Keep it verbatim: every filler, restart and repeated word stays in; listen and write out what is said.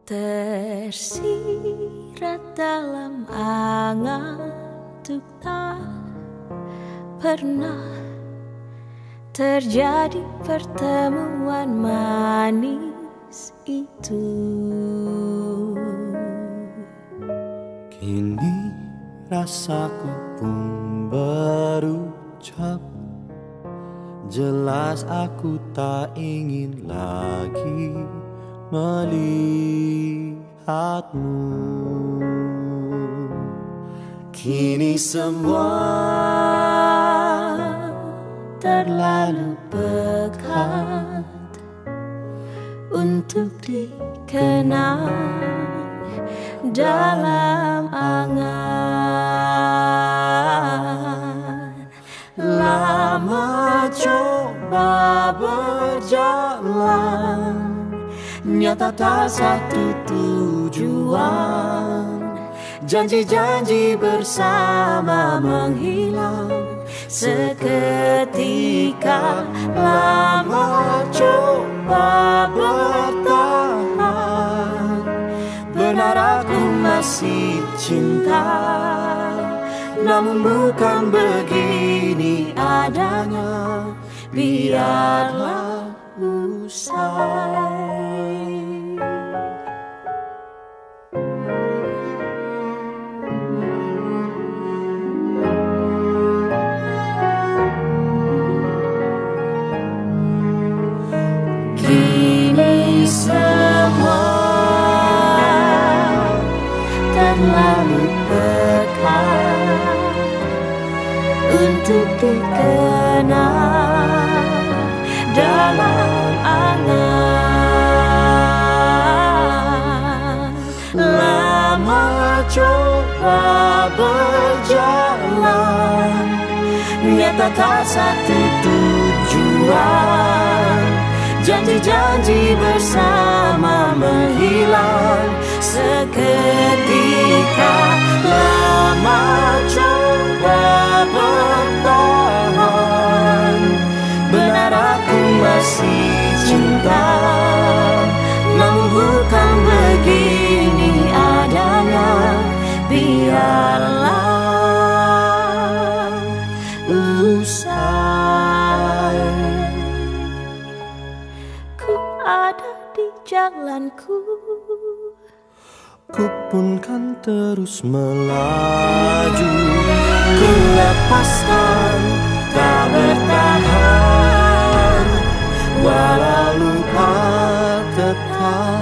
Tersirat dalam angan untuk tak pernah terjadi pertemuan manis itu. Kini rasaku pun berucap, jelas aku tak ingin lagi melihatmu. Kini semua terlalu pekat untuk dikenang dalam angan. Lama coba berjalan, nyata tak satu tujuan. Janji-janji bersama menghilang seketika. Lama coba bertahan, benar aku masih cinta, namun bukan begini adanya. Biarlah usai. Kini semua terlalu pekat untuk dikenal dalam angan. Lama coba berjalan, nyata tak satu tujuan. Janji-janji bersama menghilang seketika. Lama coba bertahan, benar aku masih cinta, namun bukan begini adanya. Biarlah usai. Ku ada di jalanku, ku pun kan terus melaju. Ku lepaskan, tak bertahan, walau lupa tetap